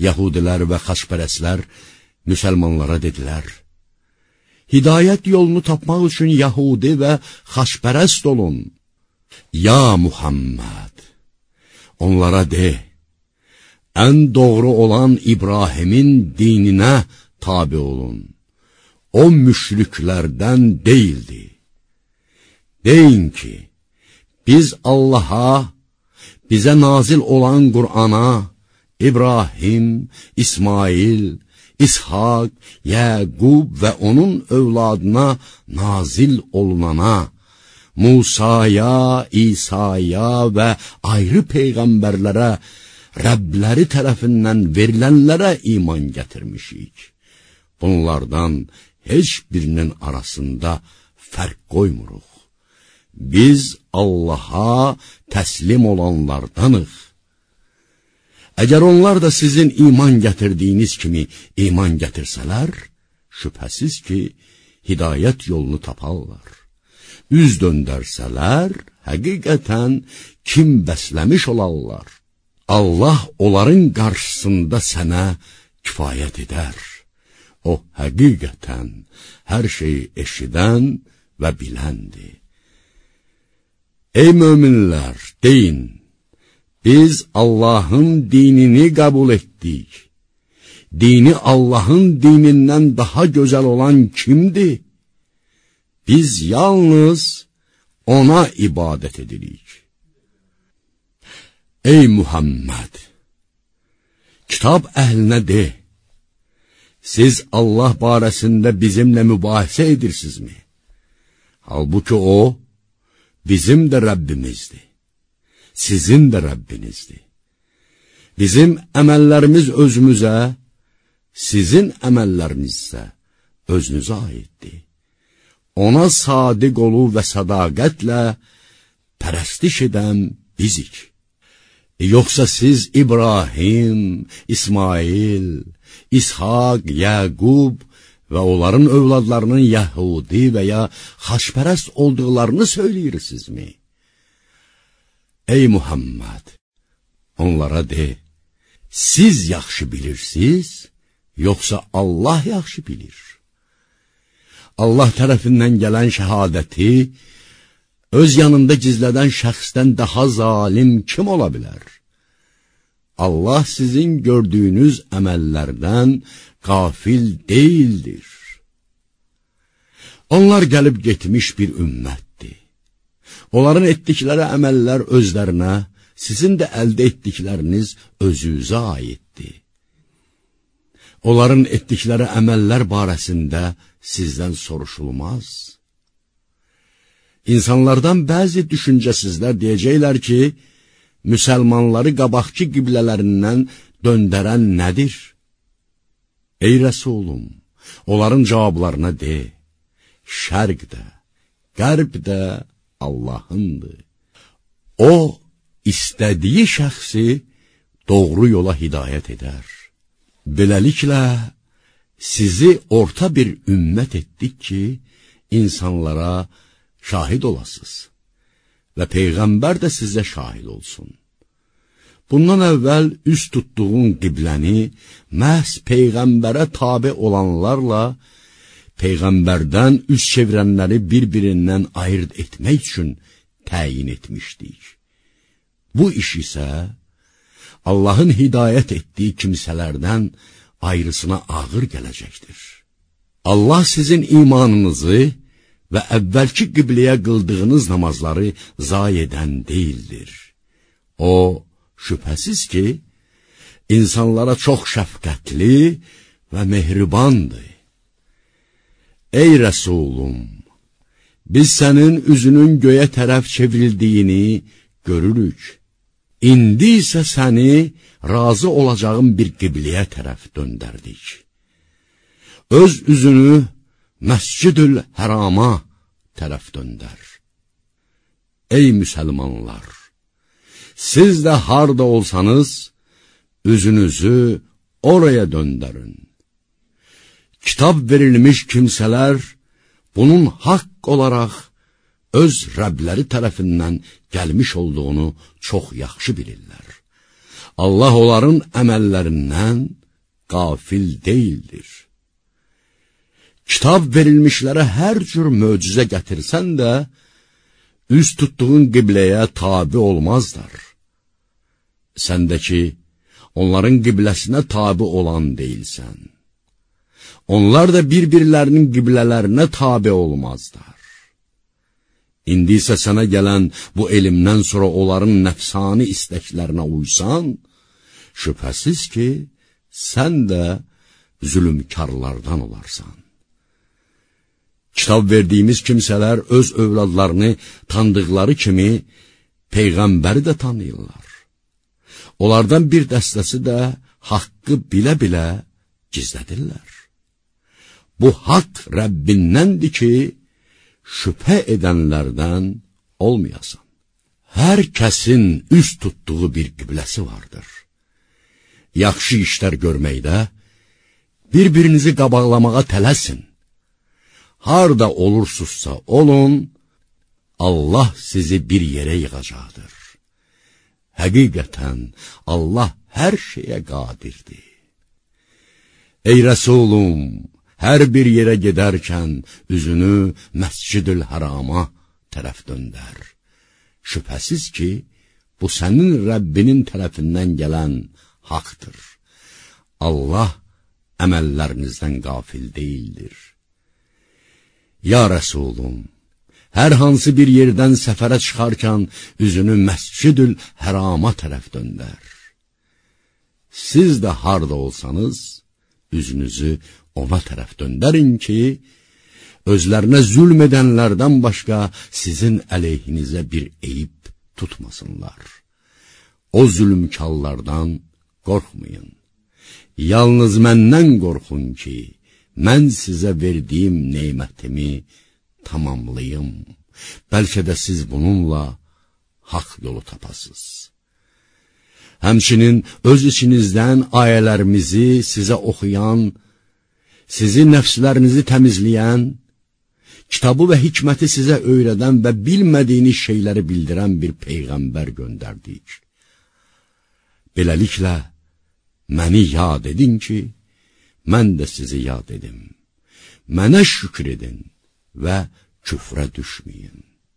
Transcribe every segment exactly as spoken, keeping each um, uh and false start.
Yahudilər və xaçpərəstlər müsəlmanlara dedilər: Hidayət yolunu tapmaq üçün Yahudi və xaçpərəst olun. Ya Muhammed, onlara de, ən doğru olan İbrahimin dininə tabi olun. O müşriklərdən deyildi. Deyin ki, biz Allaha, bizə nazil olan Qur'ana, İbrahim, İsmail, İshak, Yəqub və onun övladına nazil olunana, Musaya, İsa'ya və ayrı peyğəmbərlərə, Rəbləri tərəfindən verilənlərə iman gətirmişik. Bunlardan heç birinin arasında fərq qoymuruq. Biz Allaha təslim olanlardanıq. Əgər onlar da sizin iman gətirdiyiniz kimi iman gətirsələr, şübhəsiz ki, hidayət yolunu taparlar. Üz döndərsələr, həqiqətən kim bəsləmiş olarlar. Allah onların qarşısında sənə kifayət edər. O, həqiqətən hər şeyi eşidən və biləndir. Ey möminlər, deyin, biz Allahın dinini qəbul etdik. Dini Allahın dinindən daha gözəl olan kimdir? Biz yalnız ona ibadət edirik. Ey Muhammed, kitab əhlinə de, siz Allah barəsində bizimlə mübahisə edirsinizmi? Halbuki o, bizim də Rəbbimizdir, sizin də Rəbbinizdir. Bizim əməllərimiz özümüzə, sizin əməlləriniz isə özünüzə aiddir. Ona sadiq olu və sədaqətlə pərəstiş edən bizik. Yoxsa siz İbrahim, İsmail, İshak, Yəqub və onların övladlarının Yəhudi və ya xaçpərəst olduqlarını söyləyirsinizmi? Ey Muhammed, onlara de, siz yaxşı bilirsiniz, yoxsa Allah yaxşı bilir? Allah tərəfindən gələn şəhadəti öz yanında gizlədən şəxsdən daha zalim kim ola bilər? Allah sizin gördüyünüz əməllərdən qafil deyildir. Onlar gəlib getmiş bir ümmətdir. Onların etdikləri əməllər özlərinə, sizin də əldə etdikləriniz özünüzə aiddir. Onların etdikləri əməllər barəsində sizdən soruşulmaz. İnsanlardan bəzi düşüncəsizlər deyəcəklər ki, müsəlmanları qabaqki qiblələrindən döndərən nədir? Ey Rəsulum, onların cavablarına de, şərq də, qərb də Allahındır. O, istədiyi şəxsi doğru yola hidayət edər. Beləliklə, sizi orta bir ümmət etdik ki, insanlara şahid olasınız və Peyğəmbər də sizə şahid olsun. Bundan əvvəl üst tutduğun qibləni məhz Peyğəmbərə tabi olanlarla Peyğəmbərdən üz çevirənləri bir-birindən ayırt etmək üçün təyin etmişdik. Bu iş isə Allahın hidayət etdiyi kimsələrdən ayrısına ağır gələcəkdir. Allah sizin imanınızı və əvvəlki qibləyə qıldığınız namazları zayi edən deyildir. O, şübhəsiz ki, insanlara çox şəfqətli və mehribandır. Ey Rəsulum, biz sənin üzünün göyə tərəf çevrildiyini görürük. İndi isə səni razı olacağın bir qibləyə tərəf döndərdik. Öz üzünü Məscid-ül Hərama tərəf döndər. Ey müsəlmanlar! Siz də harda olsanız, üzünüzü oraya döndərün. Kitab verilmiş kimsələr bunun haqq olaraq öz Rəbləri tərəfindən gəlmiş olduğunu çox yaxşı bilirlər. Allah onların əməllərindən qafil deyildir. Kitab verilmişlərə hər cür möcüzə gətirsən də, üz tutduğun qibləyə tabi olmazlar. Sən də ki, onların qibləsinə tabi olan deyilsən. Onlar da bir-birlərinin qiblələrinə tabi olmazlar. İndi isə sənə gələn bu elmdən sonra onların nəfsani istəklərinə uysan, şübhəsiz ki, sən də zülümkarlardan olarsan. Kitab verdiyimiz kimsələr öz övladlarını tanıdıqları kimi Peyğəmbəri də tanıyırlar. Onlardan bir dəstəsi də haqqı bilə-bilə gizlədirlər. Bu haqq Rəbbindəndir ki, şübhə edənlərdən olmayasan. Hər kəsin üz tutduğu bir qibləsi vardır. Yaxşı işlər görməkdə bir-birinizi qabaqlamağa tələsin. Harda olursunuzsa olun, Allah sizi bir yerə yığacaqdır. Həqiqətən Allah hər şeyə qadirdir. Ey Rəsulum, hər bir yerə gedərkən üzünü Məscid-ül Hərama tərəf döndər. Şübhəsiz ki, bu sənin Rəbbinin tərəfindən gələn haqdır. Allah əməllərinizdən qafil deyildir. Ya Rəsulum, hər hansı bir yerdən səfərə çıxarkən üzünü Məscid-ül Hərama tərəf döndər. Siz də harda olsanız, üzünüzü ona tərəf döndərin ki, özlərinə zülm edənlərdən başqa sizin əleyhinizə bir eyib tutmasınlar. O zülmkarlardan qorxmayın. Yalnız məndən qorxun ki, mən sizə verdiyim neymətimi tamamlayım. Bəlkə də siz bununla haqq yolu tapasınız. Həmçinin öz içinizdən ayələrimizi sizə oxuyan, sizi nəfslərinizi təmizləyən, kitabı və hikməti sizə öyrədən və bilmədiyiniz şeyləri bildirən bir Peyğəmbər göndərdik. Beləliklə, məni yad edin ki, mən də sizi yad edim. Mənə şükür edin və küfrə düşməyin.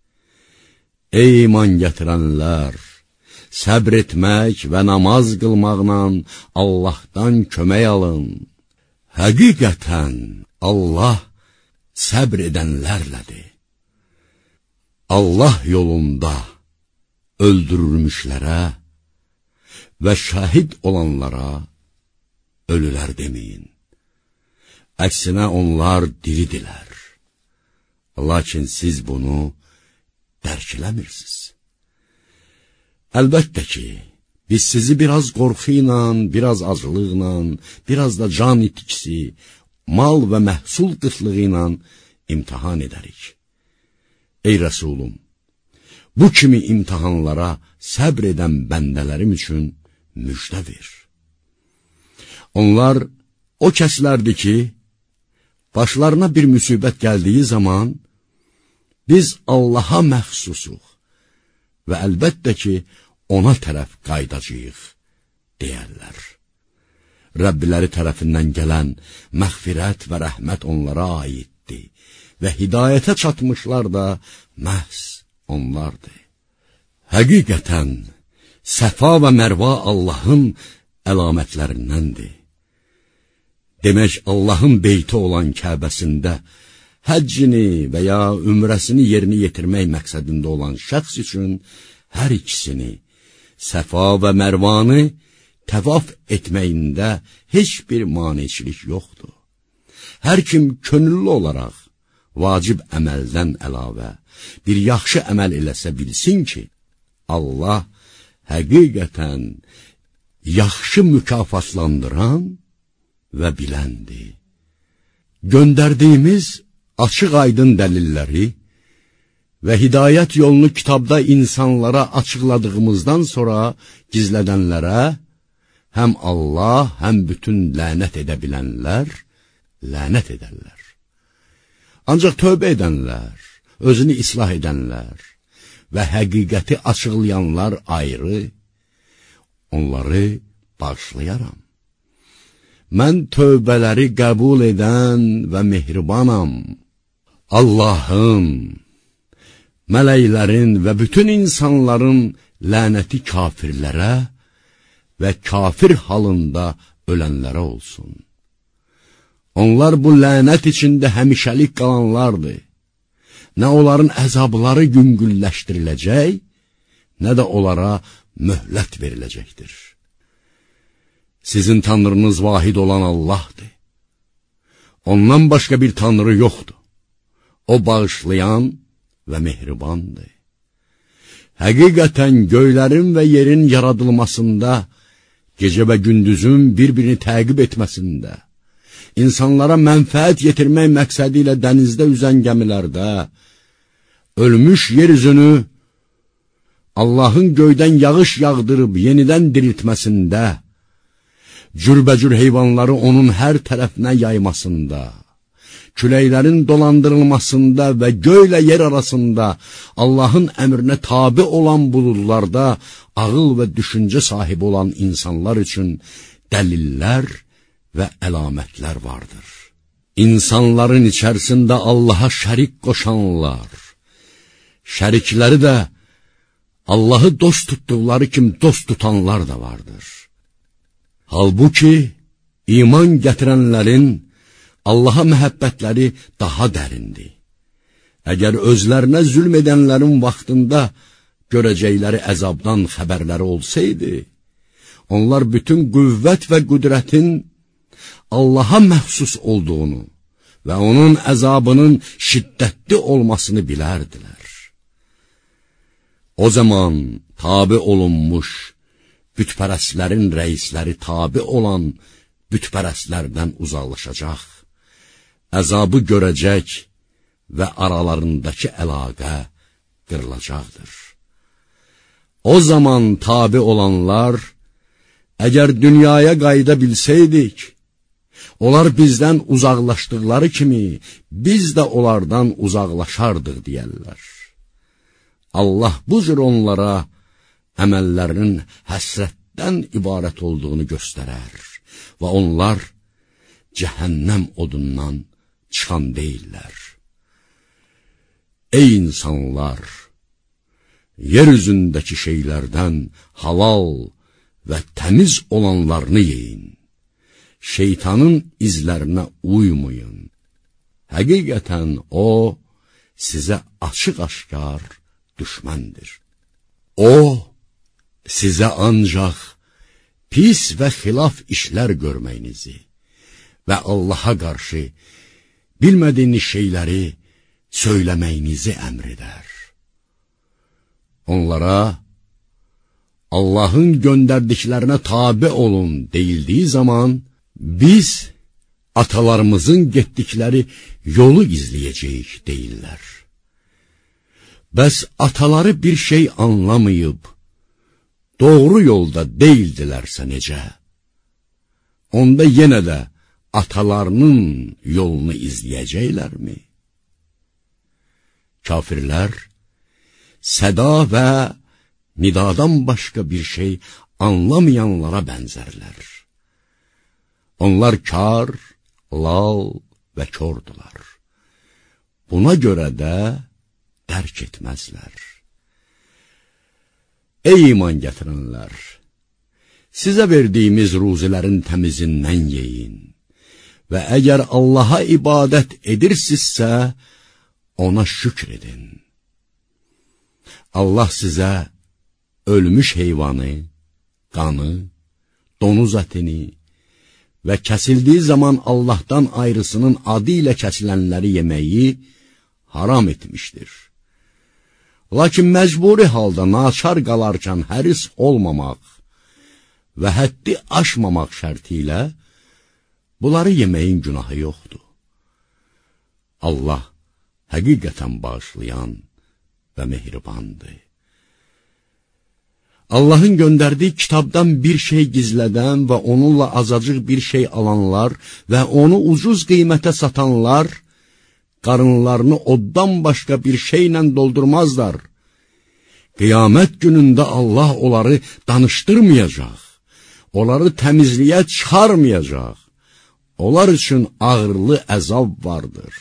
Ey iman gətirənlər, səbr etmək və namaz qılmaqla Allahdan kömək alın. Həqiqətən Allah səbr edənlərlədir. Allah yolunda öldürülmüşlərə və şahid olanlara ölülər deməyin. Əksinə onlar diridilər. Lakin siz bunu dərk eləmirsiniz. Əlbəttə ki, biz sizi biraz qorxu ilə, biraz acılıqla, biraz da can itkisi, mal və məhsul qıtlığı ilə imtihan edərik. Ey Rəsulum, bu kimi imtihanlara səbr edən bəndələrim üçün müjdə ver. Onlar o kəslərdir ki, başlarına bir müsibət gəldiyi zaman, biz Allaha məxsusuq və əlbəttə ki, ona tərəf qaydacağıq, deyərlər. Rəbbiləri tərəfindən gələn məğfirət və rəhmət onlara aiddir və hidayətə çatmışlar da məhz onlardır. Həqiqətən, Səfa və Mərva Allahın əlamətlərindəndir. Demək, Allahın beyti olan Kəbəsində həccini və ya ümrəsini yerinə yetirmək məqsədində olan şəxs üçün hər ikisini, Səfa və Mərvanı təvaf etməyində heç bir maneçilik yoxdur. Hər kim könüllü olaraq vacib əməldən əlavə bir yaxşı əməl eləsə bilsin ki, Allah həqiqətən yaxşı mükafatlandıran və biləndir. Göndərdiyimiz açıq aydın dəlilləri və hidayət yolunu kitabda insanlara açıqladığımızdan sonra gizlədənlərə həm Allah, həm bütün lənət edə bilənlər lənət edərlər. Ancaq tövbə edənlər, özünü islah edənlər və həqiqəti açıqlayanlar ayrı, onları bağışlayaram. Mən tövbələri qəbul edən və mehribanam. Allahın, mələklərin və bütün insanların lənəti kafirlərə və kafir halında ölənlərə olsun. Onlar bu lənət içində həmişəlik qalanlardır. Nə onların əzabları yüngülləşdiriləcək, nə də onlara möhlət veriləcəkdir. Sizin tanrınız vahid olan Allahdır. Ondan başqa bir tanrı yoxdur. O bağışlayan və mehribandır. Həqiqətən göylərin və yerin yaradılmasında, gecə və gündüzün bir-birini təqib etməsində, insanlara mənfəət yetirmək məqsədi ilə dənizdə üzən gəmilərdə, ölmüş yeryüzünü Allahın göydən yağış yağdırıb yenidən diriltməsində, cürbəcür heyvanları onun hər tərəfinə yaymasında, küləklərin dolandırılmasında və göylə yer arasında Allahın əmrinə tabi olan buludlarda ağıl və düşüncə sahibi olan insanlar üçün dəlillər və əlamətlər vardır. İnsanların içərisində Allaha şərik qoşanlar, şərikləri də Allahı dost tutduqları kimi dost tutanlar da vardır. Halbuki, iman gətirənlərin Allaha məhəbbətləri daha dərindir. Əgər özlərinə zülm edənlərin vaxtında görəcəkləri əzabdan xəbərləri olsaydı, onlar bütün qüvvət və qüdrətin Allaha məxsus olduğunu və onun əzabının şiddətli olmasını bilərdilər. O zaman tabi olunmuş bütpərəstlərin rəisləri tabi olan bütpərəstlərdən uzaqlaşacaq, əzabı görəcək və aralarındakı əlaqə qırılacaqdır. O zaman tabi olanlar, əgər dünyaya qayıda bilsəydik, onlar bizdən uzaqlaşdıqları kimi, biz də onlardan uzaqlaşardıq deyərlər. Allah bu cür onlara əməllərinin həsrətdən ibarət olduğunu göstərər və onlar cəhənnəm odundan çıxan deyirlər. Ey insanlar! Yer üzündəki şeylərdən halal və təmiz olanlarını yeyin. Şeytanın izlərinə uymayın. Həqiqətən o, sizə açıq-aşkar düşməndir. O, sizə ancaq pis və xilaf işlər görməyinizi və Allaha qarşı bilmədiyiniz şeyləri söyləməyinizi əmr edər. Onlara Allahın göndərdiklərinə tabi olun deyildiyi zaman, biz atalarımızın getdikləri yolu izləyəcəyik deyirlər. Bəs ataları bir şey anlamayıb, doğru yolda deyildilərsə necə? Onda yenə də atalarının yolunu izləyəcəklərmi? Kafirlər, səda və nidadan başqa bir şey anlamayanlara bənzərlər. Onlar kar, lal və kordular. Buna görə də dərk etməzlər. Ey iman gətirənlər! Sizə verdiyimiz ruzilərin təmizindən yeyin və əgər Allaha ibadət edirsinizsə, ona şükr edin. Allah sizə ölmüş heyvanı, qanı, donuz ətini və kəsildiyi zaman Allahdan ayrısının adı ilə kəsilənləri yeməyi haram etmişdir. Lakin məcburi halda naçar qalarkən həris olmamaq və həddi aşmamaq şərti ilə bunları yeməyin günahı yoxdur. Allah həqiqətən bağışlayan və mehribandır. Allahın göndərdiyi kitabdan bir şey gizlədən və onunla azacıq bir şey alanlar və onu ucuz qiymətə satanlar, qarınlarını oddan başqa bir şeylə doldurmazlar. Qiyamət günündə Allah onları danışdırmayacaq. onları təmizliyə çıxarmayacaq. Onlar üçün ağırlı əzab vardır.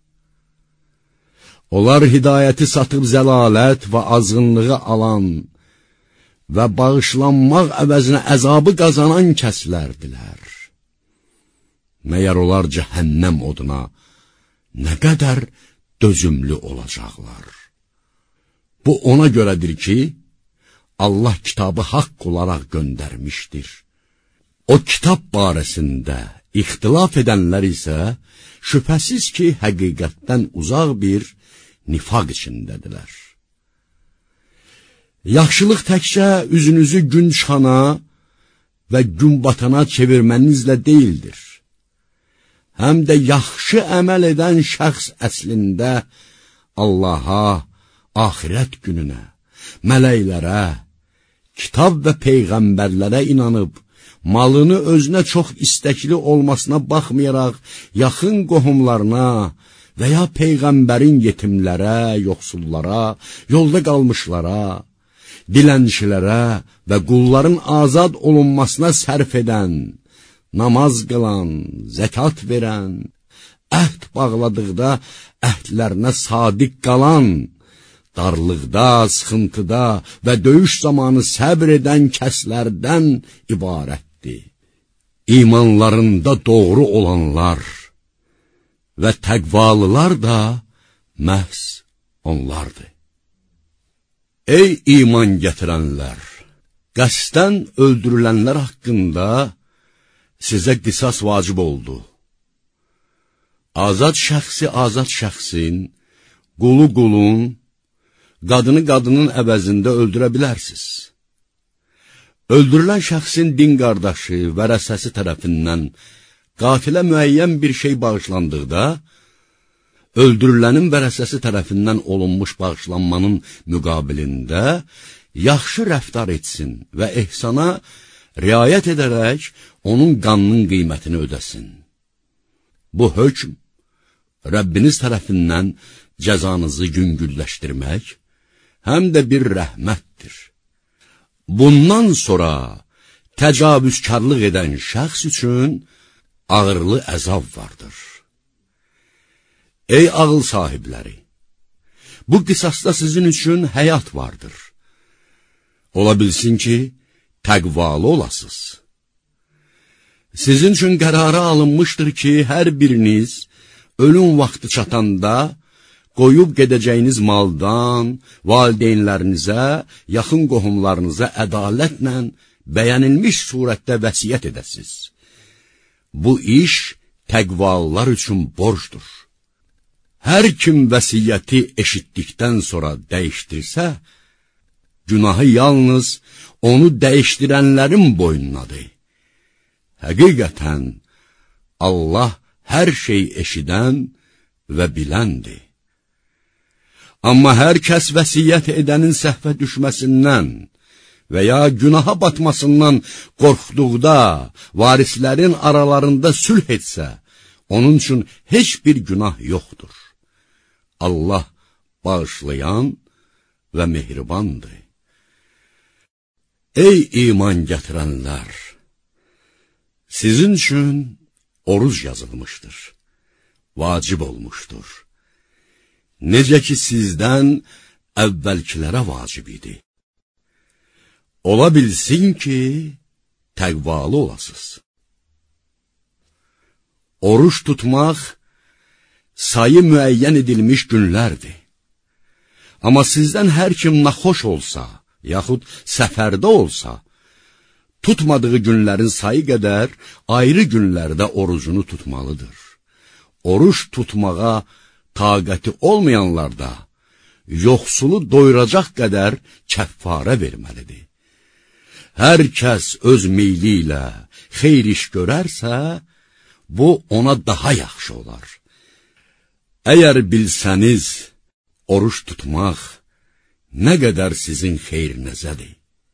Onlar hidayəti satıb zəlalət və azğınlığı alan və bağışlanmaq əvəzinə əzabı qazanan kəslərdilər. Məyər onlar cəhənnəm oduna nə qədər dözümlü olacaqlar. Bu ona görədir ki, Allah kitabı haqq olaraq göndərmişdir. O kitab barəsində ixtilaf edənlər isə şübhəsiz ki, həqiqətdən uzaq bir nifaq içindədirlər. Yaxşılıq təkcə üzünüzü gün çıxana və gün batana çevirmənizlə deyildir. Həm də yaxşı əməl edən şəxs əslində Allaha, axirət gününə, mələklərə, kitab və peyğəmbərlərə inanıb, malını özünə çox istəkli olmasına baxmayaraq, yaxın qohumlarına və ya peyğəmbərin yetimlərə, yoxsullara, yolda qalmışlara, dilənçilərə və qulların azad olunmasına sərf edən, namaz qılan, zəkat verən, əhd bağladıqda əhdlərinə sadiq qalan, darlıqda, sıxıntıda və döyüş zamanı səbr edən kəslərdən ibarətdir. İmanlarında doğru olanlar və təqvalılar da məhz onlardır. Ey iman gətirənlər! Qəsdən öldürülənlər haqqında sizə qisas vacib oldu. Azad şəxsi azad şəxsin, qulu qulun, qadını qadının əvəzində öldürə bilərsiniz. Öldürülən şəxsin din qardaşı, vərəsəsi tərəfindən qatilə müəyyən bir şey bağışlandıqda, öldürülənin vərəsəsi tərəfindən olunmuş bağışlanmanın müqabilində yaxşı rəftar etsin və ehsana riayət edərək onun qanının qiymətini ödəsin. Bu hökm, Rəbbiniz tərəfindən cəzanızı yüngülləşdirmək, həm də bir rəhmətdir. Bundan sonra təcavüzkarlıq edən şəxs üçün ağırlı əzab vardır. Ey ağıl sahibləri! Bu qisasda sizin üçün həyat vardır. Ola bilsin ki, təqvalı olasınız. Sizin üçün qərara alınmışdır ki, hər biriniz ölüm vaxtı çatanda qoyub gedəcəyiniz maldan, valideynlərinizə, yaxın qohumlarınıza ədalətlə bəyənilmiş surətdə vəsiyyət edəsiniz. Bu iş təqvalılar üçün borcdur. Hər kim vəsiyyəti eşitdikdən sonra dəyişdirsə, günahı yalnız onu dəyişdirənlərin boynunadır. Həqiqətən, Allah hər şey eşidən və biləndir. Amma hər kəs vəsiyyət edənin səhvə düşməsindən və ya günaha batmasından qorxduqda varislərin aralarında sülh etsə, onun üçün heç bir günah yoxdur. Allah bağışlayan və mehribandır. Ey iman gətirənlər! Sizin üçün oruc yazılmışdır, vacib olmuşdur. Necə ki sizdən əvvəlkilərə vacib idi. Ola bilsin ki, təqvalı olasınız. Oruç tutmaq sayı müəyyən edilmiş günlərdir. Amma sizdən hər kim naxoş olsa, yaxud səfərdə olsa, tutmadığı günlərin sayı qədər ayrı günlərdə orucunu tutmalıdır. Oruç tutmağa taqəti olmayanlar da yoxsulu doyuracaq qədər kəffarə verməlidir. Hər kəs öz meyli ilə xeyr iş görərsə, bu ona daha yaxşı olar. Əgər bilsəniz, oruç tutmaq nə qədər sizin xeyrinizədir.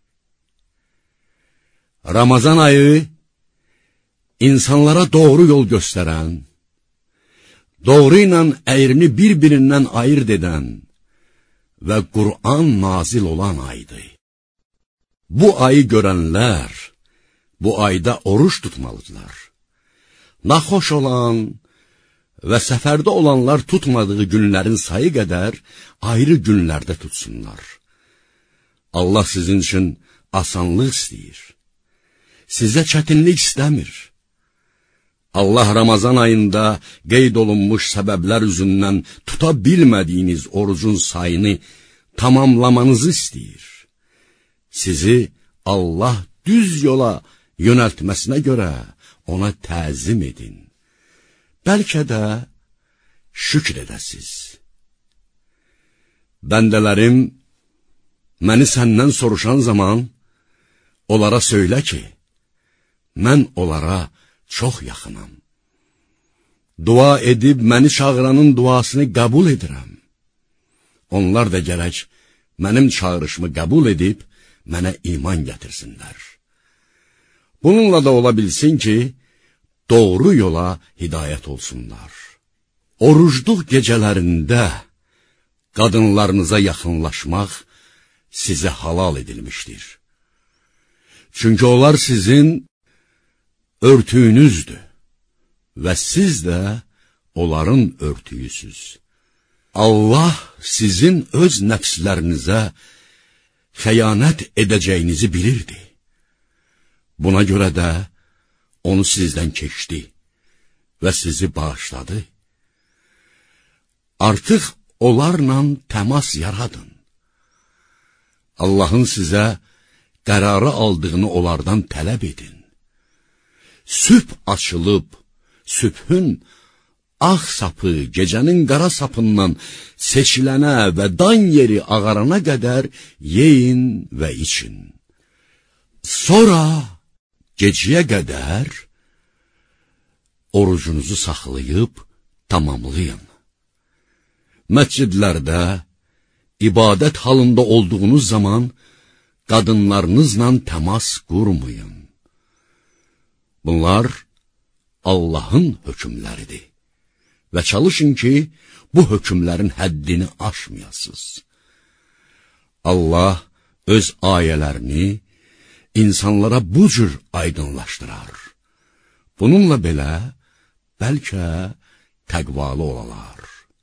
Ramazan ayı insanlara doğru yol göstərən, doğru ilə əyrini bir-birindən ayırt edən və Qur'an nazil olan aydır. Bu ayı görənlər bu ayda oruç tutmalıdırlar. Naxoş olan və səfərdə olanlar tutmadığı günlərin sayı qədər ayrı günlərdə tutsunlar. Allah sizin üçün asanlıq istəyir. Sizə çətinlik istəmir. Allah Ramazan ayında qeyd olunmuş səbəblər üzündən tuta bilmədiyiniz orucun sayını tamamlamanızı istəyir. Sizi Allah düz yola yönəltməsinə görə ona təzim edin. Bəlkə də şükr edəsiz. Bəndələrim, məni səndən soruşan zaman, onlara söylə ki, mən onlara çox yaxınam. Dua edib məni çağıranın duasını qəbul edirəm. Onlar da gərək mənim çağırışımı qəbul edib, mənə iman gətirsinlər. Bununla da ola bilsin ki, doğru yola hidayət olsunlar. Orucluq gecələrində qadınlarınıza yaxınlaşmaq sizə halal edilmişdir. Çünki onlar sizin örtüyünüzdür və siz də onların örtüyüsüz. Allah sizin öz nəfslərinizə xəyanət edəcəyinizi bilirdi. Buna görə də onu sizdən keçdi və sizi bağışladı. Artıq onlarla təmas yaradın. Allahın sizə qərarı aldığını onlardan tələb edin. Sübh açılıb, sübhün ağ sapı gecənin qara sapından seçilənə və dan yeri ağarana qədər yeyin və için. Sonra gecəyə qədər orucunuzu saxlayıb tamamlayın. Məscidlərdə ibadət halında olduğunuz zaman qadınlarınızla təmas qurmayın. Bunlar Allahın hökmləridir və çalışın ki, bu hökmlərin həddini aşmayasınız. Allah öz ayələrini insanlara bu cür aydınlaşdırar. Bununla belə, bəlkə təqvalı olalar.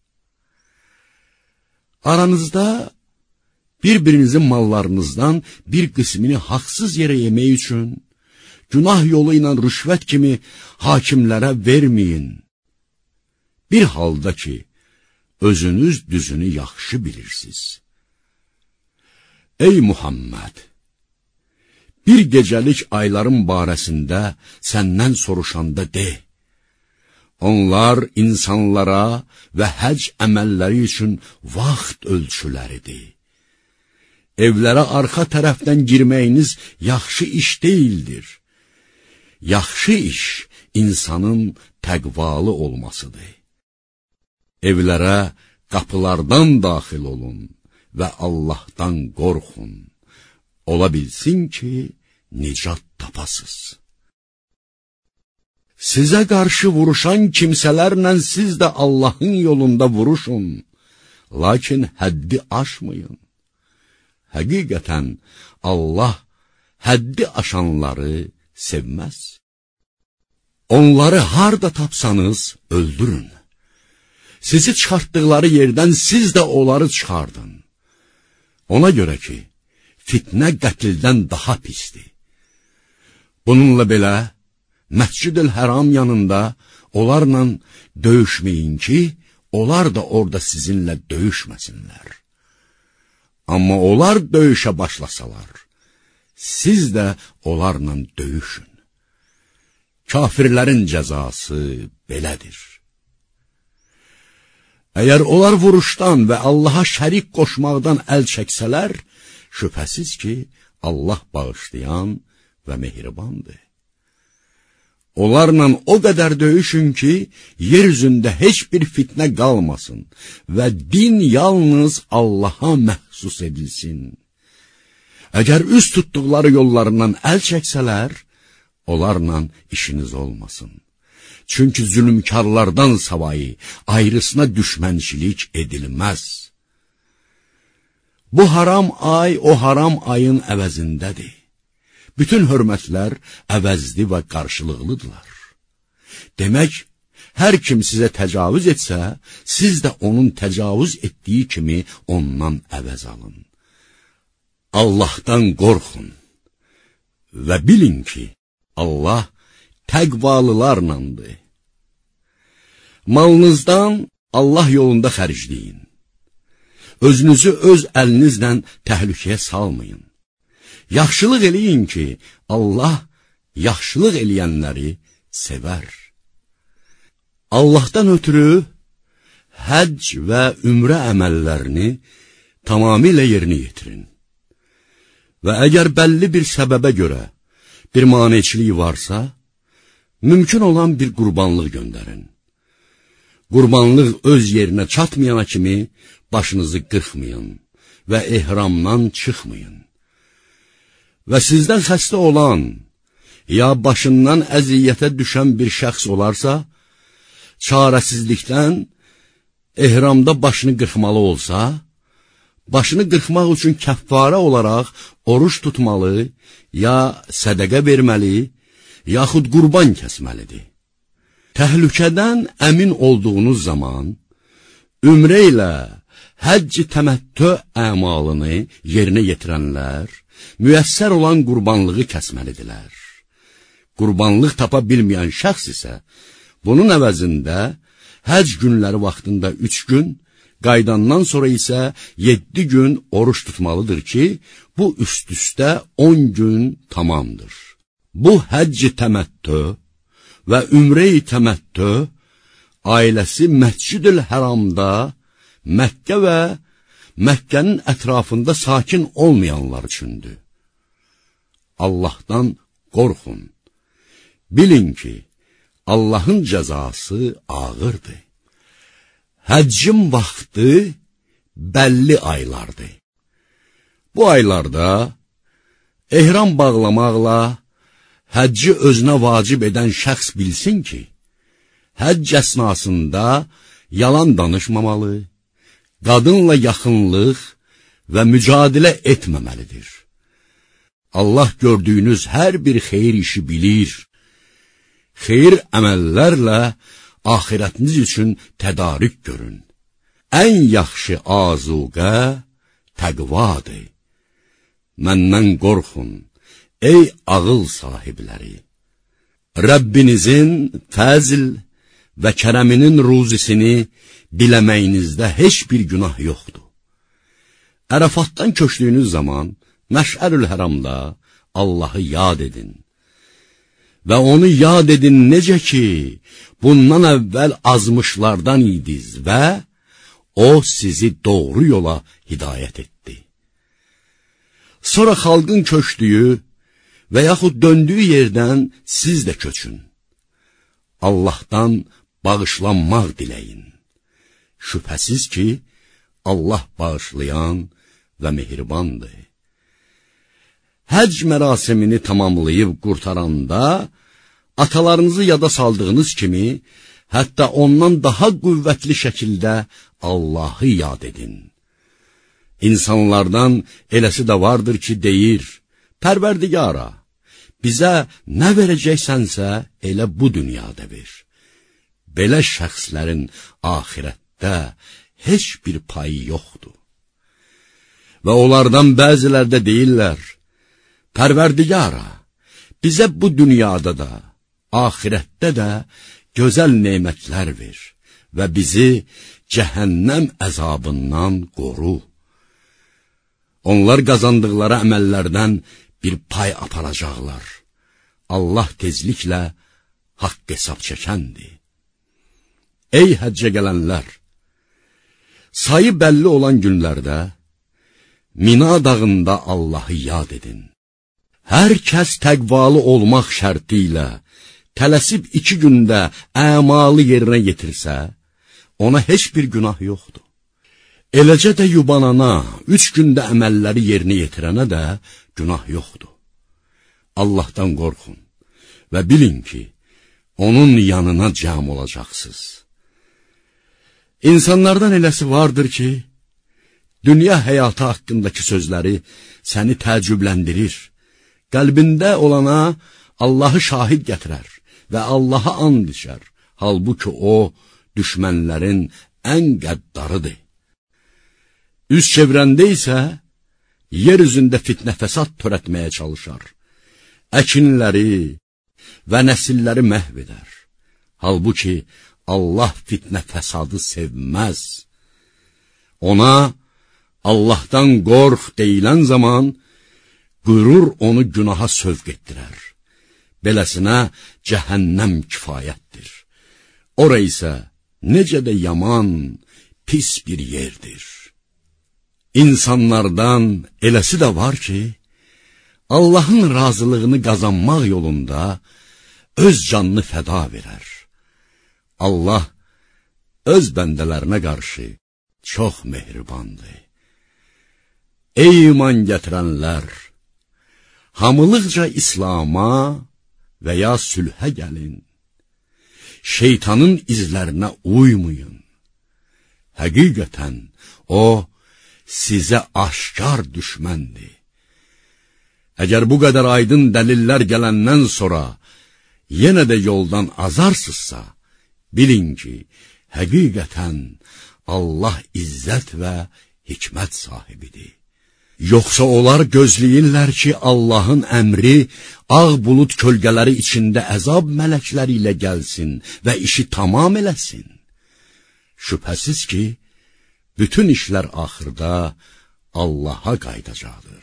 Aranızda bir-birinizin mallarınızdan bir qismini haqsız yerə yemək üçün, günah yolu ilə rüşvət kimi hakimlərə verməyin. Bir halda ki, özünüz düzünü yaxşı bilirsiniz. Ey Muhammed! Bir gecəlik ayların barəsində səndən soruşanda de, onlar insanlara və həc əməlləri üçün vaxt ölçüləridir. Evlərə arxa tərəfdən girməyiniz yaxşı iş deyildir. Yaxşı iş insanın təqvalı olmasıdır. Evlərə qapılardan daxil olun və Allahdan qorxun. Ola bilsin ki, nicat tapasız. Sizə qarşı vuruşan kimsələrlə siz də Allahın yolunda vuruşun, lakin həddi aşmayın. Həqiqətən Allah həddi aşanları sevməz. Onları harda tapsanız öldürün. Sizi çıxartdıqları yerdən siz də onları çıxardın. Ona görə ki, fitnə qətldən daha pisdir. Bununla belə, Məscid-ül Həram yanında onlarla döyüşməyin ki, onlar da orada sizinlə döyüşməsinlər. Amma onlar döyüşə başlasalar, siz də onlarla döyüşün. Kafirlərin cəzası belədir. Əgər onlar vuruşdan və Allaha şərik qoşmaqdan əl çəksələr, şübhəsiz ki, Allah bağışlayan və mehribandır. Onlarla o qədər döyüşün ki, yer üzündə heç bir fitnə qalmasın və din yalnız Allaha məxsus edilsin. Əgər üz tutduqları yollarından əl çəksələr, onlarla işiniz olmasın. Çünki zülmkarlardan savayı ayrısına düşmənçilik edilməz. Bu haram ay o haram ayın əvəzindədir. Bütün hörmətlər əvəzli və qarşılıqlıdırlar. Demək, hər kim sizə təcavüz etsə, siz də onun təcavüz etdiyi kimi ondan əvəz alın. Allahdan qorxun və bilin ki, Allah təqvalılarlandır. Malınızdan Allah yolunda xərcləyin. Özünüzü öz əlinizlə təhlükəyə salmayın. Yaxşılıq eləyin ki, Allah yaxşılıq eləyənləri sevər. Allahdan ötürü həcc və ümrə əməllərini tamamilə yerinə yetirin. Və əgər bəlli bir səbəbə görə bir maneçilik varsa, mümkün olan bir qurbanlıq göndərin. Qurbanlıq öz yerinə çatmayana kimi başınızı qırxmayın və ehramdan çıxmayın. Və sizdən xəstə olan, ya başından əziyyətə düşən bir şəxs olarsa, çarəsizlikdən ehramda başını qırxmalı olsa, başını qırxmaq üçün kəffarə olaraq oruç tutmalı, ya sədəqə verməli, yaxud qurban kəsməlidir. Təhlükədən əmin olduğunuz zaman, ümrə ilə həcc təməttü əmalını yerinə yetirənlər, müyəssər olan qurbanlığı kəsməlidirlər. Qurbanlıq tapa bilməyən şəxs isə, bunun əvəzində həcc günləri vaxtında üç gün, qaydandan sonra isə yeddi gün oruç tutmalıdır ki, bu üst-üstə on gün tamamdır. Bu həcc təməttü və ümrə-i təməttü ailəsi Məscid-ül Həramda, Məkkə və Məkkənin ətrafında sakin olmayanlar üçündür. Allahdan qorxun. Bilin ki, Allahın cəzası ağırdır. Həccin vaxtı bəlli aylardır. Bu aylarda ehram bağlamaqla həcci özünə vacib edən şəxs bilsin ki, həcc əsnasında yalan danışmamalı, qadınla yaxınlıq və mücadilə etməməlidir. Allah gördüyünüz hər bir xeyir işi bilir. Xeyir əməllərlə axirətiniz üçün tədarük görün. Ən yaxşı azuqə təqvadır. Məndən qorxun, ey ağıl sahibləri. Rəbbinizin fəzl və kərəminin ruzisini diləməyinizdə heç bir günah yoxdur. Ərəfatdan köçdüyünüz zaman Məş'ərül Həramda Allahı yad edin. Və onu yad edin necə ki, bundan əvvəl azmışlardan idiniz və o sizi doğru yola hidayət etdi. Sonra xalqın köçdüyü və yaxud döndüyü yerdən siz də köçün. Allahdan bağışlanmaq diləyin. Şübhəsiz ki, Allah bağışlayan və mehribandır. Həcc mərasimini tamamlayıb qurtaranda, atalarınızı yada saldığınız kimi, hətta ondan daha qüvvətli şəkildə Allahı yad edin. İnsanlardan eləsi də vardır ki, deyir, Pərverdigara, bizə nə verəcəksənsə, elə bu dünyada ver. Belə şəxslərin axirətdə heç bir payı yoxdur. Və onlardan bəziləri də deyirlər, Pərverdigara, bizə bu dünyada da, axirətdə də gözəl nemətlər ver və bizi cəhənnəm əzabından qoru. Onlar qazandıqları əməllərdən bir pay aparacaqlar. Allah tezliklə haqq hesab çəkəndir. Ey həccə gələnlər! Sayı bəlli olan günlərdə, Mina dağında Allahı yad edin. Hər kəs təqvalı olmaq şərti ilə tələsib iki gündə əmalı yerinə yetirsə, ona heç bir günah yoxdur. Eləcə də yubanana, üç gündə əməlləri yerinə yetirənə də günah yoxdur. Allahdan qorxun və bilin ki, onun yanına cəm olacaqsınız. İnsanlardan eləsi vardır ki, dünya həyatı haqqındakı sözləri səni təəccübləndirir, Qəlbində olana Allahı şahid gətirər və Allaha and içər. Halbuki o, düşmənlərin ən qəddarıdır. Üz çevrəndə isə, yer üzündə fitnə fəsad törətməyə çalışar. Əkinləri və nəsilləri məhv edər. Halbuki Allah fitnə fəsadı sevməz. Ona Allahdan qorx deyilən zaman, qürur onu günaha sövq etdirər. Beləsinə cəhənnəm kifayətdir. Ora isə necə də yaman, pis bir yerdir. İnsanlardan eləsi də var ki, Allahın razılığını qazanmaq yolunda öz canını fəda verər. Allah öz bəndələrinə qarşı çox mehribandır. Ey iman gətirənlər, hamılıqca İslama və ya sülhə gəlin. Şeytanın izlərinə uymayın. Həqiqətən o, sizə aşkar düşməndir. Əgər bu qədər aydın dəlillər gələndən sonra yenə də yoldan azarsızsa, bilin ki, həqiqətən Allah izzət və hikmət sahibidir. Yoxsa onlar gözləyirlər ki, Allahın əmri ağ bulud kölgələri içində əzab mələkləri ilə gəlsin və işi tamam eləsin. Şübhəsiz ki, bütün işlər axırda Allaha qayıdacaqdır.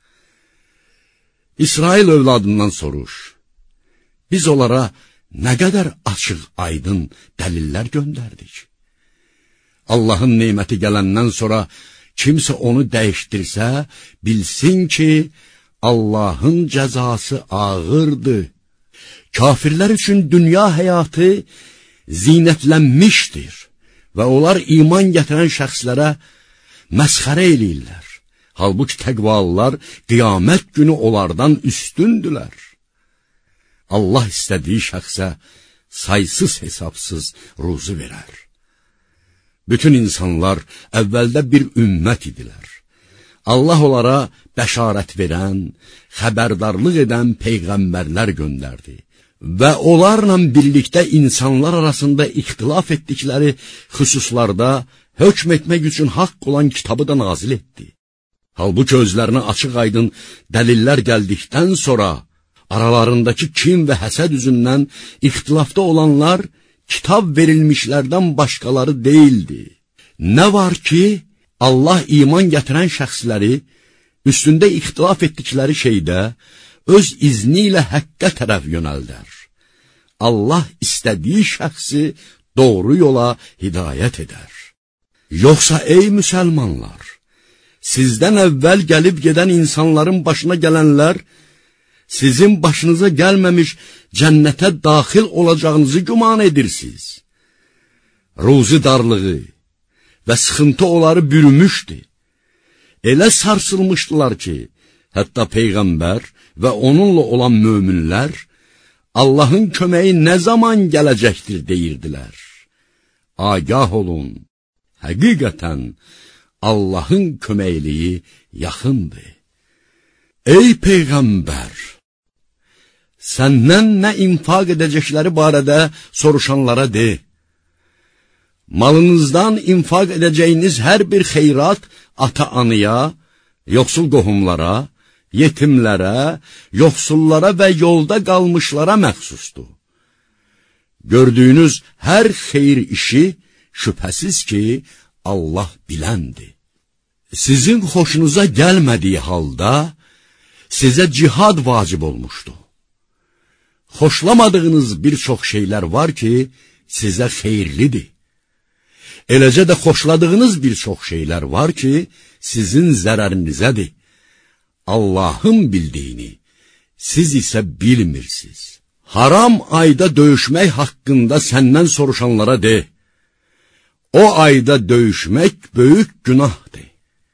İsrail övladından soruş, biz onlara nə qədər açıq, aydın dəlillər göndərdik? Allahın neməti gələndən sonra kimsə onu dəyişdirsə, bilsin ki, Allahın cəzası ağırdır. Kafirlər üçün dünya həyatı zinətlənmişdir və onlar iman gətirən şəxslərə məsxərə eləyirlər. Halbuki təqvalılar qiyamət günü onlardan üstündülər. Allah istədiyi şəxsə saysız hesabsız ruzu verər. Bütün insanlar əvvəldə bir ümmət idilər. Allah onlara bəşarət verən, xəbərdarlıq edən peyğəmbərlər göndərdi və onlarla birlikdə insanlar arasında ixtilaf etdikləri xüsuslarda hökm etmək üçün haqq olan kitabı da nazil etdi. Halbuki özlərinə açıq aydın dəlillər gəldikdən sonra aralarındakı kin və həsəd üzündən ixtilafda olanlar kitab verilmişlərdən başqaları deyildi. Nə var ki, Allah iman gətirən şəxsləri üstündə ixtilaf etdikləri şeydə öz izni ilə həqqə tərəf yönəldər. Allah istədiyi şəxsi doğru yola hidayət edər. Yoxsa ey müsəlmanlar, sizdən əvvəl gəlib gedən insanların başına gələnlər, sizin başınıza gəlməmiş cənnətə daxil olacağınızı güman edirsiniz. Ruzi darlığı və sıxıntı onları bürümüşdü. Elə sarsılmışdılar ki, hətta Peyğəmbər və onunla olan möminlər Allahın köməyi nə zaman gələcəkdir deyirdilər. Agah olun, həqiqətən Allahın köməkliyi yaxındır. Ey Peyğəmbər! Səndən nə infaq edəcəkləri barədə soruşanlara de. Malınızdan infaq edəcəyiniz hər bir xeyrat ata-anıya, yoxsul qohumlara, yetimlərə, yoxsullara və yolda qalmışlara məxsusdur. Gördüyünüz hər xeyir işi şübhəsiz ki, Allah biləndir. Sizin xoşunuza gəlmədiyi halda sizə cihad vacib olmuşdu. Xoşlamadığınız bir çox şeylər var ki, sizə xeyirlidir. Eləcə də xoşladığınız bir çox şeylər var ki, sizin zərərinizədir. Allahın bildiyini siz isə bilmirsiniz. Haram ayda döyüşmək haqqında səndən soruşanlara de, o ayda döyüşmək böyük günahdır.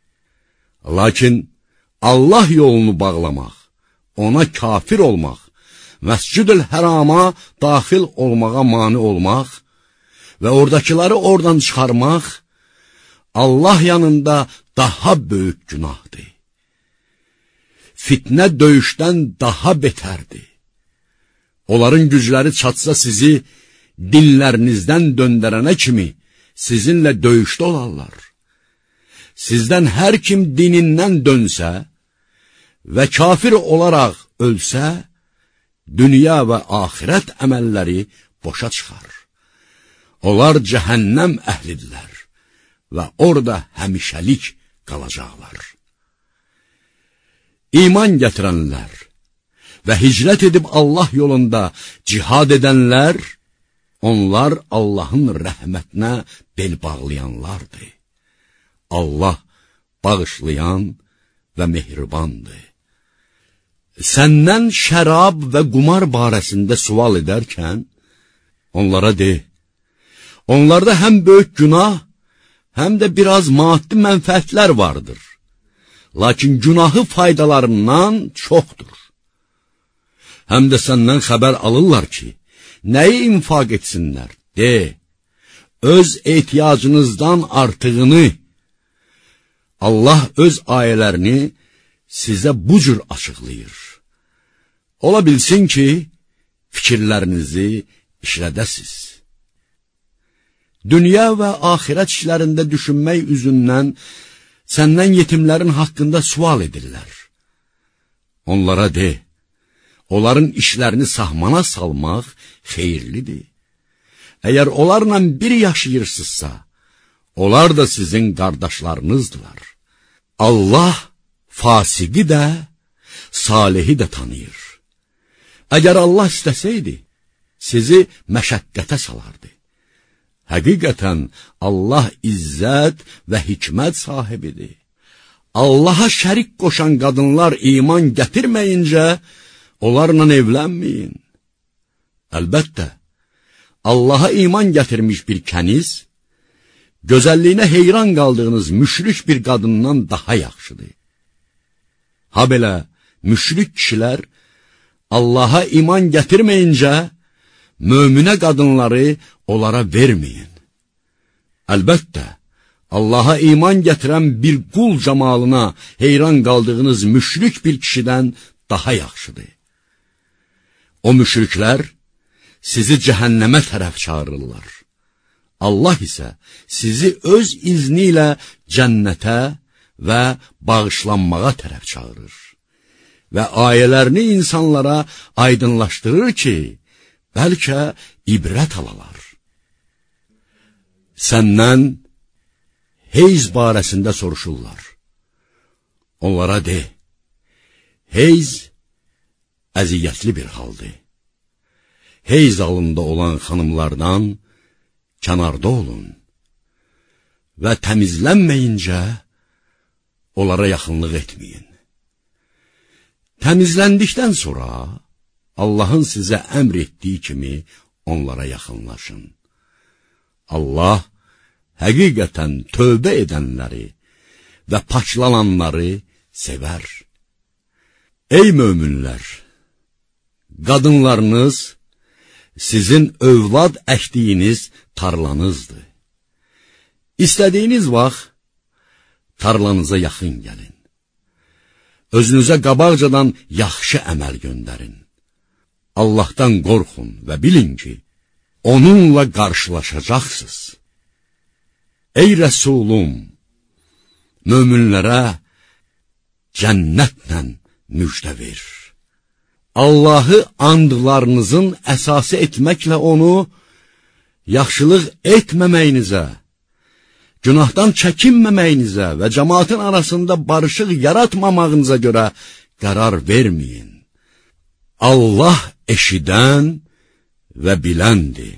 Lakin Allah yolunu bağlamaq, ona kafir olmaq, Məscid-ül Hərama daxil olmağa mane olmaq və oradakiləri oradan çıxarmaq Allah yanında daha böyük günahdır. fitnə döyüşdən daha betərdir. Onların gücləri çatsa sizi dinlərinizdən döndərənə kimi sizinlə döyüşdə olarlar. Sizdən hər kim dinindən dönsə və kafir olaraq ölsə, dünya və axirət əməlləri boşa çıxar. Onlar cəhənnəm əhlidirlər və orada həmişəlik qalacaqlar. İman gətirənlər və hicrət edib Allah yolunda cihad edənlər, onlar Allahın rəhmətinə bel bağlayanlardır. Allah bağışlayan və mehribandır. Səndən şərab və qumar barəsində sual edərkən, onlara de, onlarda həm böyük günah, həm də biraz maddi mənfəətlər vardır. Lakin günahı faydalarından çoxdur. Həm də səndən xəbər alırlar ki, nəyi infaq etsinlər? De, öz ehtiyacınızdan artığını. Allah öz ayələrini sizə bu cür açıqlayır. Ola bilsin ki, fikirlərinizi işlədəsiz. Dünya və axirət işlərində düşünmək üzündən səndən yetimlərin haqqında sual edirlər. Onlara de, onların işlərini sahmana salmaq xeyirlidir. Əgər onlarla bir yaşayırsınızsa, onlar da sizin qardaşlarınızdılar. Allah fasiqi də, salihi də tanıyır. Əgər Allah istəsəydi, sizi məşəqqətə salardı. Həqiqətən Allah izzət və hikmət sahibidir. Allaha şərik qoşan qadınlar iman gətirməyincə, onlarla evlənməyin. Əlbəttə, Allaha iman gətirmiş bir kəniz, gözəlliyinə heyran qaldığınız müşrik bir qadından daha yaxşıdır. Ha belə, müşrik kişilər Allaha iman gətirməyincə, möminə qadınları onlara verməyin. Əlbəttə, Allaha iman gətirən bir qul camalına heyran qaldığınız müşrik bir kişidən daha yaxşıdır. O müşriklər sizi cəhənnəmə tərəf çağırırlar. Allah isə sizi öz izni ilə cənnətə və bağışlanmağa tərəf çağırır. Və ayələrini insanlara aydınlaşdırır ki, bəlkə ibrət alalar. Səndən heyz barəsində soruşurlar. Onlara de, heyz əziyyətli bir haldır. Heyz alında olan xanımlardan kənarda olun və təmizlənməyincə onlara yaxınlıq etməyin. Təmizləndikdən sonra Allahın sizə əmr etdiyi kimi onlara yaxınlaşın. Allah həqiqətən tövbə edənləri və paklananları sevər. Ey möminlər! Qadınlarınız sizin övlad əkdiyiniz tarlanızdır. İstədiyiniz vaxt tarlanıza yaxın gəlin. Özünüzə qabaqcadan yaxşı əməl göndərin. Allahdan qorxun və bilin ki, onunla qarşılaşacaqsınız. Ey Rəsulum, möminlərə cənnətlə müjdə ver. Allahı andlarınızın əsası etməklə onu yaxşılıq etməməyinizə, günahdan çəkinməməyinizə və cəmaatın arasında barışıq yaratmamağınıza görə qərar verməyin. Allah eşidən və biləndir.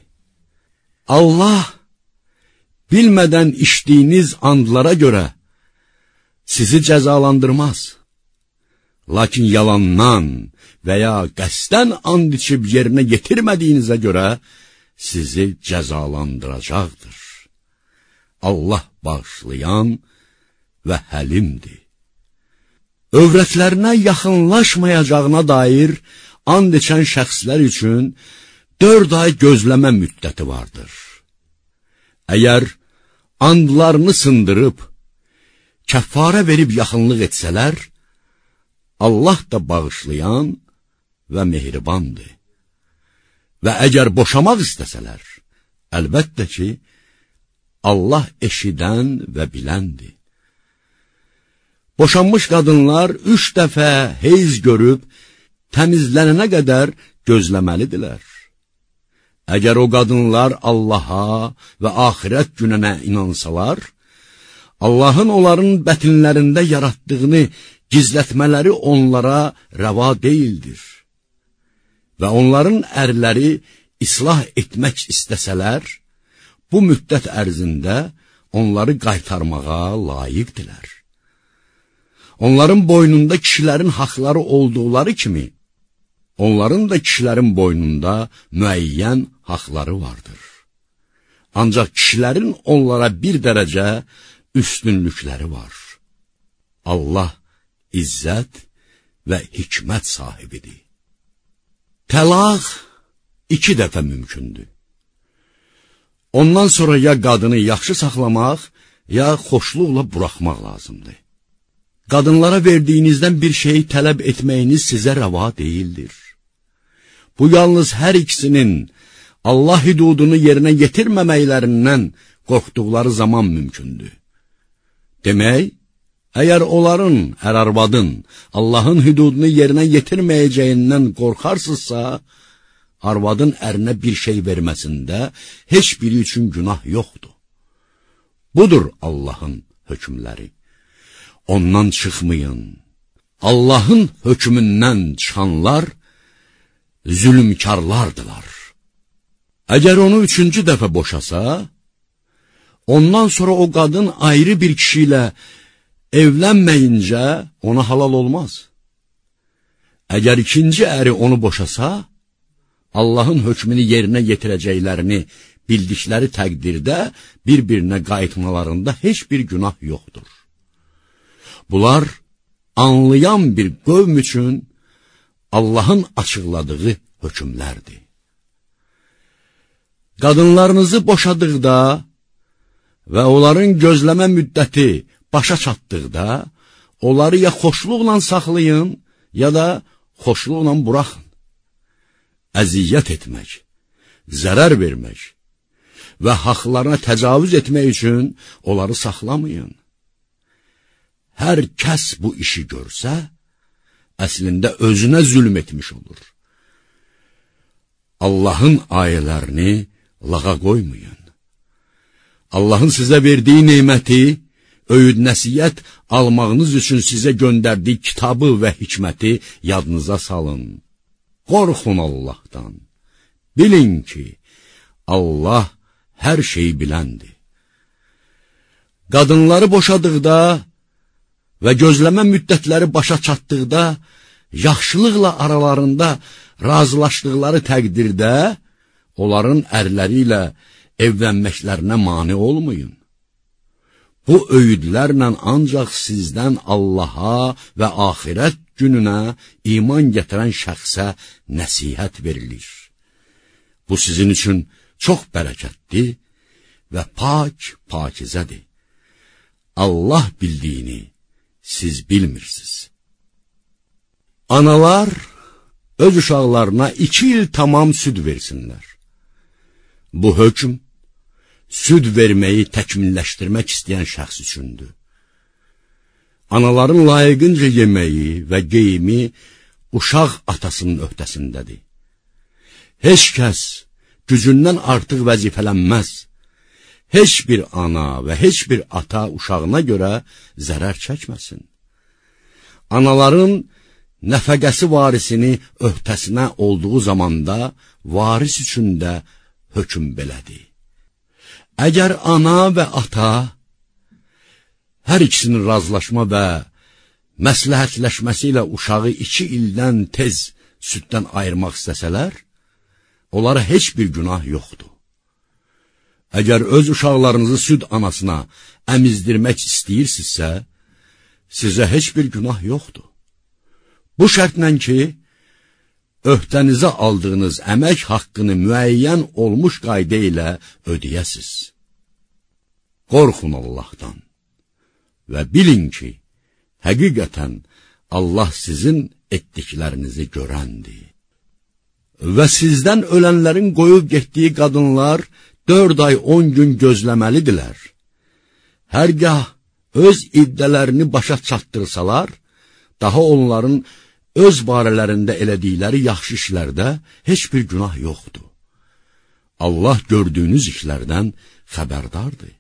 Allah bilmədən içdiyiniz andlara görə sizi cəzalandırmaz. Lakin yalandan və ya qəsdən and içib yerinə yetirmədiyinizə görə sizi cəzalandıracaqdır. Allah bağışlayan və həlimdir. Övrətlərinə yaxınlaşmayacağına dair and içən şəxslər üçün dörd ay gözləmə müddəti vardır. Əgər andlarını sındırıb, kəffara verib yaxınlıq etsələr, Allah da bağışlayan və mehribandır. Və əgər boşamaq istəsələr, əlbəttə ki, Allah eşidən və biləndir. Boşanmış qadınlar üç dəfə heyz görüb, təmizlənənə qədər gözləməlidirlər. Əgər o qadınlar Allaha və axirət gününə inansalar, Allahın onların bətinlərində yaratdığını gizlətmələri onlara rəva deyildir. Və onların ərləri islah etmək istəsələr, bu müddət ərzində onları qaytarmağa layiqdirlər. Onların boynunda kişilərin haqları olduqları kimi, onların da kişilərin boynunda müəyyən haqları vardır. Ancaq kişilərin onlara bir dərəcə üstünlükləri var. Allah izzət və hikmət sahibidir. Təlaq iki dəfə mümkündür. Ondan sonra ya qadını yaxşı saxlamaq, ya xoşluqla buraxmaq lazımdır. Qadınlara verdiyinizdən bir şeyi tələb etməyiniz sizə rəva deyildir. Bu yalnız hər ikisinin Allah hüdudunu yerinə yetirməməklərindən qorxduqları zaman mümkündür. Demək, əgər onların, ər-arvadın Allahın hüdudunu yerinə yetirməyəcəyindən qorxarsınızsa, arvadın ərinə bir şey verməsində heç biri üçün günah yoxdur. Budur Allahın hökmləri. Ondan çıxmayın. Allahın hökmündən çıxanlar zülmkarlardılar. Əgər onu üçüncü dəfə boşasa, ondan sonra o qadın ayrı bir kişi ilə evlənməyincə ona halal olmaz. Əgər ikinci əri onu boşasa, Allahın hökmünü yerinə yetirəcəklərini bildikləri təqdirdə bir-birinə qayıtmalarında heç bir günah yoxdur. Bunlar anlayan bir qövm üçün Allahın açıqladığı hökmlərdir. Qadınlarınızı boşadıqda və onların gözləmə müddəti başa çatdıqda, onları ya xoşluqla saxlayın, ya da xoşluqla buraxın. Əziyyət etmək, zərər vermək və haqlarına təcavüz etmək üçün onları saxlamayın. Hər kəs bu işi görsə, əslində özünə zülm etmiş olur. Allahın ayələrini lağa qoymayın. Allahın sizə verdiyi neməti, öyüd nəsiyyət almağınız üçün sizə göndərdiyi kitabı və hikməti yadınıza salın. Qorxun Allahdan. Bilin ki, Allah hər şeyi biləndir. Qadınları boşadıqda və gözləmə müddətləri başa çatdıqda, yaxşılıqla aralarında razılaşdıqları təqdirdə, onların ərləri ilə evlənməklərinə mane olmayın. Bu öyüdlərlə ancaq sizdən Allaha və axirət gününə iman gətirən şəxsə nəsihət verilir. Bu sizin üçün çox bərəkətli və pak pakizədir. Allah bildiyini siz bilmirsiniz. Analar öz uşaqlarına iki il tamam süd versinlər. Bu hökm, süd verməyi təkmilləşdirmək istəyən şəxs üçündür. Anaların layiqinca yeməyi və geyimi uşaq atasının öhdəsindədir. Heç kəs gücündən artıq vəzifələnməz. Heç bir ana və heç bir ata uşağına görə zərər çəkməsin. Anaların nəfəqəsi varisini öhdəsinə olduğu zamanda varis üçün də hökm belədir. Əgər ana və ata hər ikisinin razılaşma və məsləhətləşməsi ilə uşağı iki ildən tez süddən ayırmaq istəsələr, onlara heç bir günah yoxdur. Əgər öz uşaqlarınızı süd anasına əmizdirmək istəyirsinizsə, sizə heç bir günah yoxdur. Bu şərtlə ki, öhdənizə aldığınız əmək haqqını müəyyən olmuş qayda ilə ödəyəsiz. Qorxun Allahdan və bilin ki, həqiqətən Allah sizin etdiklərinizi görəndir. Və sizdən ölənlərin qoyub getdiyi qadınlar dörd ay on gün gözləməlidirlər. Hərgah öz iddələrini başa çatdırsalar, daha onların öz barələrində elədikləri yaxşı işlərdə heç bir günah yoxdur. Allah gördüyünüz işlərdən xəbərdardır.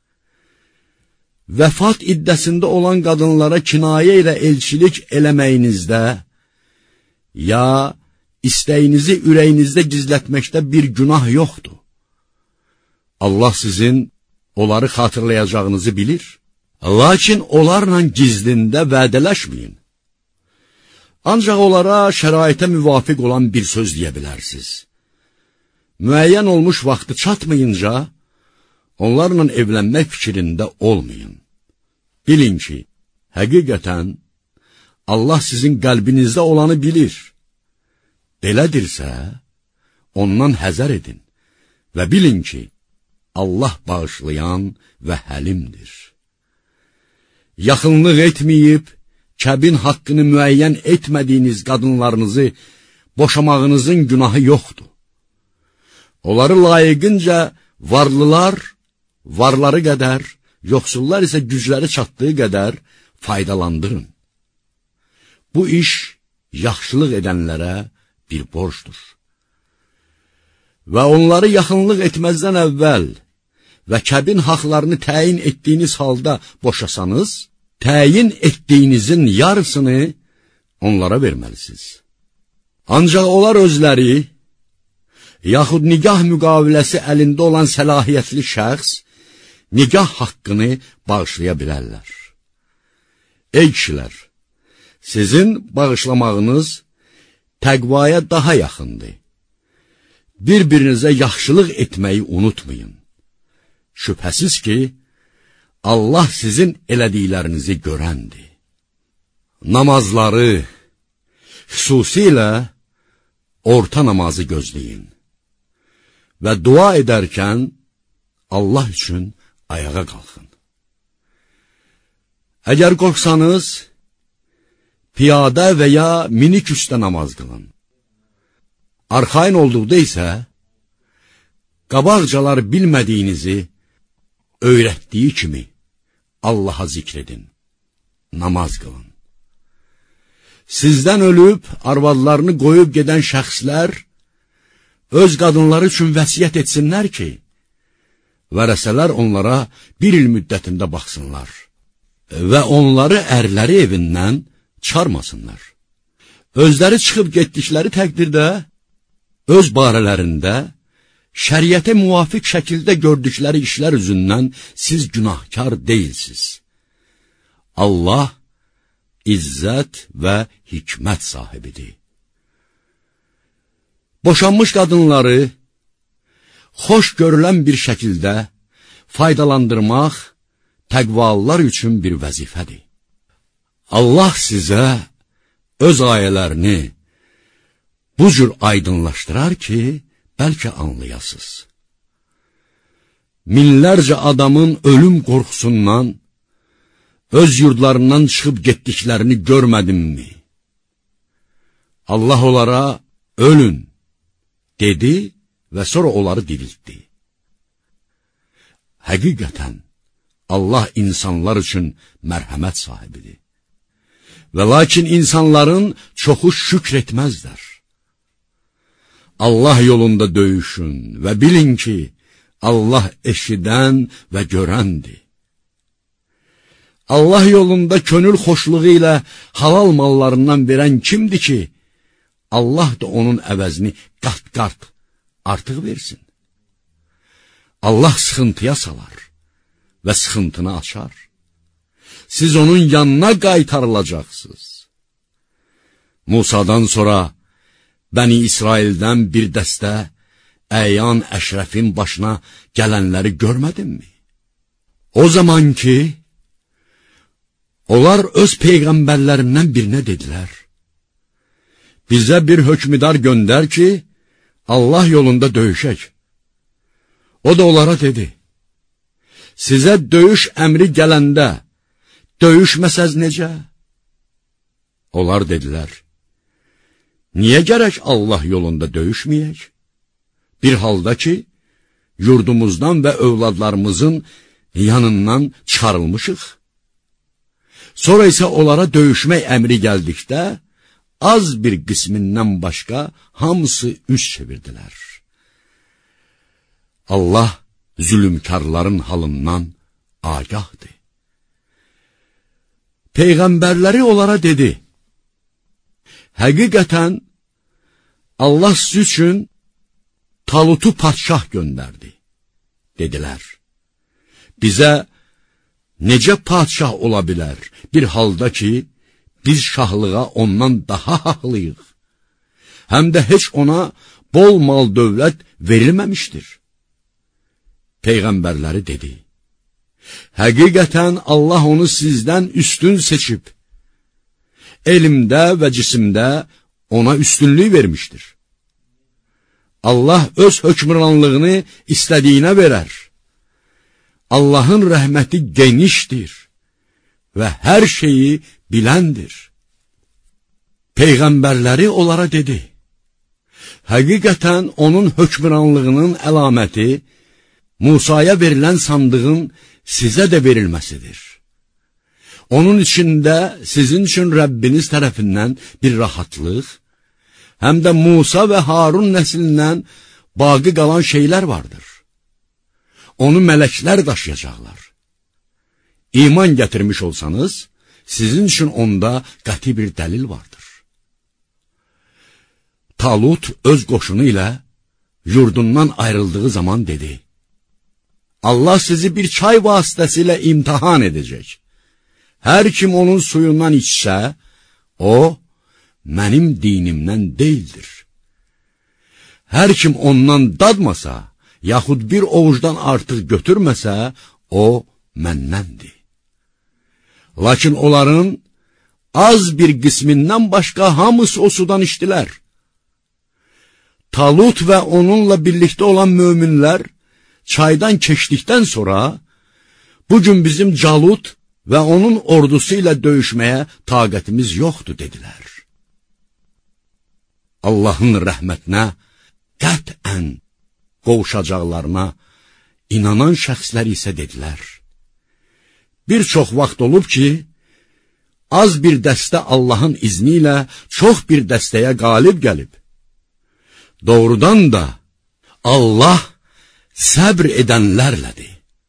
Vəfat iddəsində olan qadınlara kinayə ilə elçilik eləməyinizdə, ya istəyinizi ürəyinizdə gizlətməkdə bir günah yoxdur. Allah sizin onları xatırlayacağınızı bilir, lakin onlarla gizlində vədələşməyin. Ancaq onlara şəraitə müvafiq olan bir söz deyə bilərsiniz. Müəyyən olmuş vaxtı çatmayınca, onlarla evlənmək fikrində olmayın. Bilin ki, həqiqətən, Allah sizin qəlbinizdə olanı bilir. Belədirsə, ondan həzər edin və bilin ki, Allah bağışlayan və həlimdir. Yaxınlıq etməyib, kəbin haqqını müəyyən etmədiyiniz qadınlarınızı boşamağınızın günahı yoxdur. Onları layiqincə varlılar, varları qədər, yoxsullar isə gücləri çatdığı qədər faydalandırın. Bu iş yaxşılıq edənlərə bir borcdur. Və onları yaxınlıq etməzdən əvvəl və kəbin haqlarını təyin etdiyiniz halda boşasanız, təyin etdiyinizin yarısını onlara verməlisiniz. Ancaq onlar özləri, yaxud nigah müqaviləsi əlində olan səlahiyyətli şəxs, nigah haqqını bağışlaya bilərlər. Ey kişilər, sizin bağışlamağınız təqvaya daha yaxındır. Bir-birinizə yaxşılıq etməyi unutmayın. Şübhəsiz ki, Allah sizin elədiklərinizi görəndir. Namazları, xüsusilə orta namazı gözləyin və dua edərkən Allah üçün ayağa qalxın. Əgər qorxsanız, piyada və ya minik üstə namaz qılın. Arxayın olduqda isə, qabaqcalar bilmədiyinizi öyrətdiyi kimi Allaha zikr edin, namaz qılın. Sizdən ölüb, arvadlarını qoyub gedən şəxslər, öz qadınları üçün vəsiyyət etsinlər ki, vərəsələr onlara bir il müddətində baxsınlar və onları ərləri evindən çıxarmasınlar. Özləri çıxıb getdikləri təqdirdə, öz barələrində, şəriətə müvafiq şəkildə gördükləri işlər üzündən siz günahkar deyilsiniz. Allah izzət və hikmət sahibidir. Boşanmış qadınları xoş görülən bir şəkildə faydalandırmaq təqvalılar üçün bir vəzifədir. Allah sizə öz ayələrini bu cür aydınlaşdırar ki, bəlkə anlayasız. Minlərcə adamın ölüm qorxusundan, öz yurdlarından çıxıb getdiklərini görmədimmi? Allah onlara ölün dedi və sonra onları diriltdi. Həqiqətən, Allah insanlar üçün mərhəmət sahibidir. Və lakin insanların çoxu şükr etməzlər. Allah yolunda döyüşün və bilin ki, Allah eşidən və görəndir. Allah yolunda könül xoşluğu ilə halal mallarından verən kimdir ki, Allah da onun əvəzini qat-qat artıq versin. Allah sıxıntıya salar və sıxıntını açar. Siz onun yanına qaytarılacaqsınız. Musadan sonra Bəni İsraildən bir dəstə Əyan Əşrəfin başına gələnləri görmədinmi? O zaman ki, onlar öz peyğəmbərlərindən birinə dedilər, bizə bir hökmüdar göndər ki, Allah yolunda döyüşək. O da onlara dedi, sizə döyüş əmri gələndə döyüşməsəz necə? Onlar dedilər, niyə gərək Allah yolunda döyüşməyək? Bir halda ki, yurdumuzdan və övladlarımızın yanından çıxarılmışıq. Sonra isə onlara döyüşmək əmri gəldikdə, az bir qismindən başqa hamısı üz çevirdilər. Allah zülümkarların halından agahdır. Peyğəmbərləri onlara dedi, həqiqətən Allah siz üçün Talutu padşah göndərdi. Dedilər, bizə necə padşah ola bilər bir halda ki, biz şahlığa ondan daha haqlıyıq. Həm də heç ona bol mal dövlət verilməmişdir. Peyğəmbərləri dedi, həqiqətən Allah onu sizdən üstün seçib, elmdə və cisimdə ona üstünlük vermişdir. Allah öz hökmranlığını istədiyinə verər. Allahın rəhməti genişdir və hər şeyi biləndir. Peyğəmbərləri onlara dedi, həqiqətən onun hökmranlığının əlaməti Musaya verilən sandığın sizə də verilməsidir. Onun içində sizin üçün Rəbbiniz tərəfindən bir rahatlıq, həm də Musa və Harun nəslindən baqi qalan şeylər vardır. Onu mələklər daşıyacaqlar. İman gətirmiş olsanız, sizin üçün onda qəti bir dəlil vardır. Talut öz qoşunu ilə yurdundan ayrıldığı zaman dedi, Allah sizi bir çay vasitəsilə imtihan edəcək. Hər kim onun suyundan içsə, o, mənim dinimdən deyildir. Hər kim ondan dadmasa, yaxud bir ovucdan artıq götürməsə, o, məndəndir. Lakin onların az bir qismindən başqa hamısı o sudan içdilər. Talut və onunla birlikdə olan möminlər, çaydan keçdikdən sonra, bugün bizim Calut və onun ordusu ilə döyüşməyə taqətimiz yoxdur, dedilər. Allahın rəhmətinə qətən qovuşacaqlarına inanan şəxslər isə dedilər. Bir çox vaxt olub ki, az bir dəstə Allahın izni ilə çox bir dəstəyə qalib gəlib. Doğrudan da Allah səbr edənlərlədir.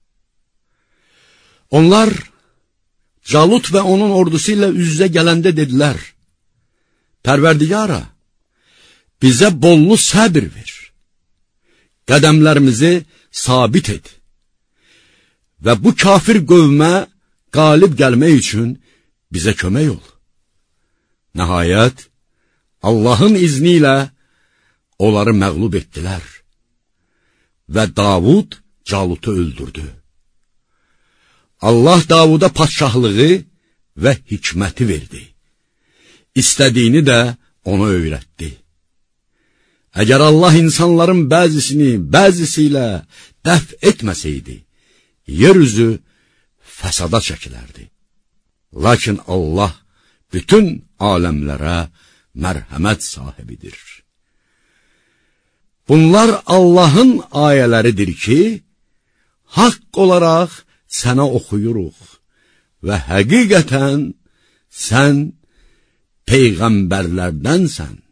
Onlar Calut və onun ordusu ilə üz-üzə gələndə dedilər, Pərverdigara, bizə bollu səbr ver, qədəmlərimizi sabit et və bu kafir qövmə qalib gəlmək üçün bizə kömək ol. Nəhayət, Allahın izni ilə onları məğlub etdilər və Davud Calutu öldürdü. Allah Davuda padşahlığı və hikməti verdi. İstədiyini də ona öyrətdi. Əgər Allah insanların bəzisini bəzisi ilə dəf etməsəydi, yeryüzü fəsada çəkilərdi. Lakin Allah bütün aləmlərə mərhəmət sahibidir. Bunlar Allahın ayələridir ki, haqq olaraq sənə oxuyuruq və həqiqətən sən peyğəmbərlərdənsən.